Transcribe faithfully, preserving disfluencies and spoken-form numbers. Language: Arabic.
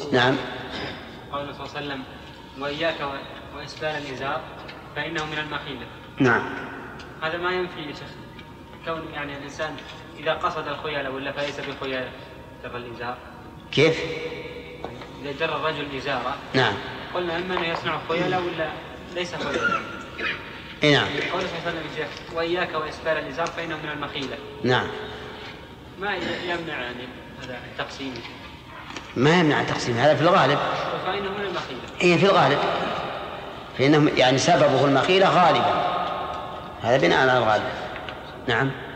نعم. قال صلى الله عليه وسلم وإياك وإسبال الإزار فإنه من المخيلة. نعم. هذا ما ينفي يا شيخ كون يعني الإنسان إذا قصد الخيلاء ولا فليس بخيلاء جر الإزار. كيف؟ إذا جر الرجل إزارة نعم قلنا إما أنه يصنع خيلاء ولا ليس خيلاء. إيه نعم. قول صلى الله عليه وسلم وإياك وإسبال الإزار فإنه من المخيلة. نعم. ما يمنع يعني هذا التقسيم. ما يمنع التقسيم هذا في الغالب. فإنه من المخيلة. إيه في الغالب. فإنه يعني سببه المخيلة غالبا. هذا بناء على الغالب. نعم.